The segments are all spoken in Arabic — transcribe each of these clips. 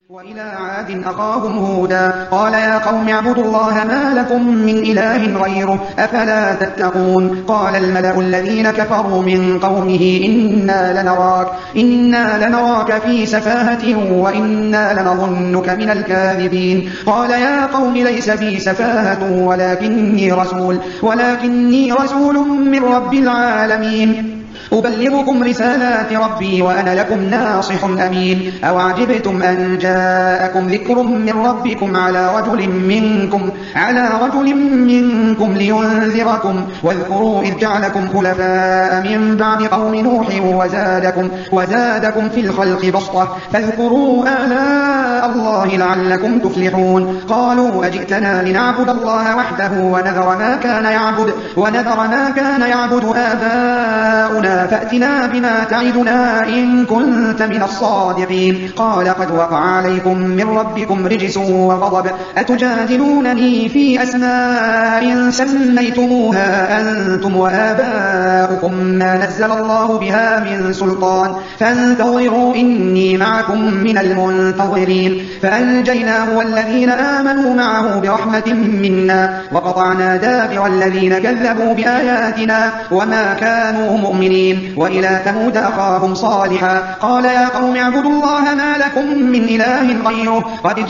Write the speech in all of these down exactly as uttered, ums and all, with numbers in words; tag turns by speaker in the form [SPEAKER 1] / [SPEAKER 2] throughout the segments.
[SPEAKER 1] وإلى عاد أخاهم هودا قال يا قوم اعبدوا الله ما لكم من إله غيره أفلا تتقون قال الملأ الذين كفروا من قومه إنا لنراك, إنا لنراك في سفاهة وإنا لنظنك من الكاذبين قال يا قوم ليس بي سفاهة ولكني رسول, ولكني رسول من رب العالمين أبلغكم رسالات ربي وأنا لكم ناصح أمين أو عجبتم أن جاءكم ذكر من ربكم على رجل منكم, على رجل منكم لينذركم واذكروا إذ جعلكم خلفاء من بعد قوم نوح وزادكم, وزادكم في الخلق بسطة فاذكروا آلاء الله لعلكم تفلحون قالوا أجئتنا لنعبد الله وحده ونذر ما كان يعبد, ونذر ما كان يعبد آباؤنا فأتنا بما تعدنا إن كنت من الصادقين قال قد وقع عليكم من ربكم رجس وغضب أتجادلونني في أسماء سميتموها أنتم وآباؤكم ما نزل الله بها من سلطان فانتظروا إني معكم من المنتظرين فأنجيناه والذين آمنوا معه برحمة منا وقطعنا دابر الذين كذبوا بآياتنا وما كانوا مؤمنين وإلى ثمود أخاهم صالحا قال يا قوم اعبدوا الله ما لكم من إله غيره قد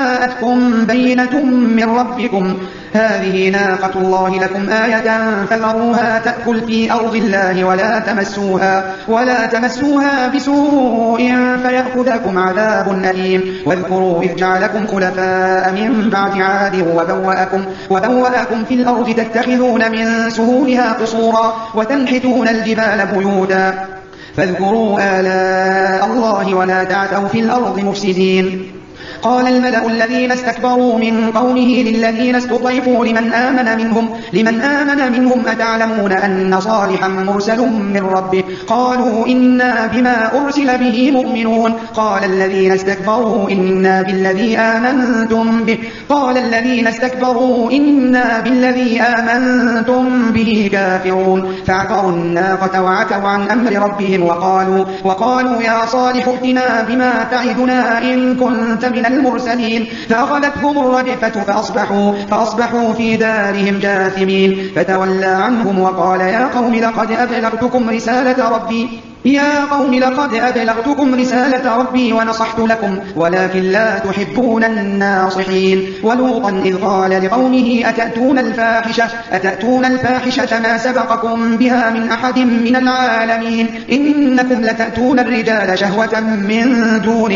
[SPEAKER 1] جاءتكم بينة من ربكم هذه ناقة الله لكم آية فذروها تأكل في أرض الله ولا تمسوها, ولا تمسوها بسوء فيأخذكم عذاب أليم واذكروا إذ جعلكم خلفاء من بعد عاد وبوأكم, وبوأكم في الأرض تتخذون من سهولها قصورا وتنحتون الجبال بيوتا فاذكروا آلاء الله ولا تعثوا في الأرض مفسدين قال الملأ الذين استكبروا من قومه للذين استضعفوا لمن آمن منهم, لمن آمن منهم أتعلمون أن صالحا مرسل من ربه قالوا إنا بما أرسل به مؤمنون قال الذين استكبروا إنا بالذي آمنتم به, قال الذين استكبروا إنا بالذي آمنتم به كافرون فعقروا الناقة وعتوا عن أمر ربهم وقالوا, وقالوا يا صالح ائتنا بما تعدنا إن كنت من المرسلين فأخذتهم الرجفة فأصبحوا, فأصبحوا في دارهم جاثمين فتولى عنهم وقال يا قوم لقد أبلغتكم رسالة ربي يا قوم لقد أبلغتكم رسالة ربي ونصحت لكم ولكن لا تحبون الناصحين ولوطا إذ قال لقومه أتأتون الفاحشة, أتأتون الفاحشة ما سبقكم بها من أحد من العالمين إنكم لتأتون الرجال شهوة من دون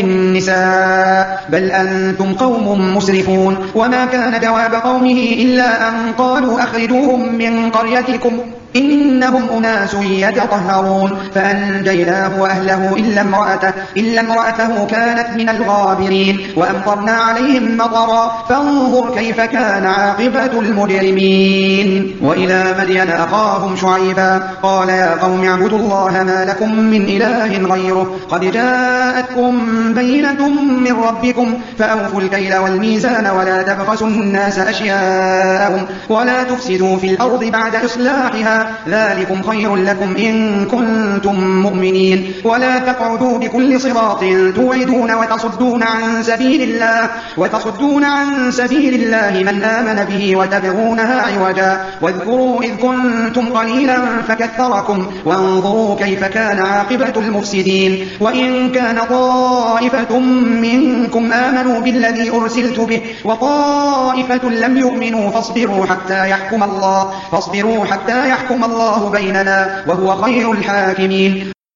[SPEAKER 1] النساء بل أنتم قوم مسرفون وما كان جواب قومه إلا أن قالوا أخرجوهم من قريتكم إنهم أناس يتطهرون فأنجيناه وأهله إلا امرأته, إلا امرأته كانت من الغابرين وأمطرنا عليهم مطرا فانظر كيف كان عاقبة المجرمين وإلى مدين أخاهم شعيبا قال يا قوم اعبدوا الله ما لكم من إله غيره قد جاءتكم بينة من ربكم فأوفوا الكيل والميزان ولا تبخسوا الناس أشياءهم ولا تفسدوا في الأرض بعد إصلاحها ذلكم خير لكم إن كنتم مؤمنين ولا تقعدوا بكل صراط توعدون وتصدون عن سبيل الله, وتصدون عن سبيل الله من آمن به وتبغونها عوجا واذكروا إذ كنتم قليلا فكثركم وانظروا كيف كان عاقبة المفسدين وإن كان طائفة منكم آمنوا بالذي أرسلت به وطائفة لم يؤمنوا فاصبروا حتى يحكم الله, فاصبروا حتى يحكم الله بيننا وهو خير الحاكمين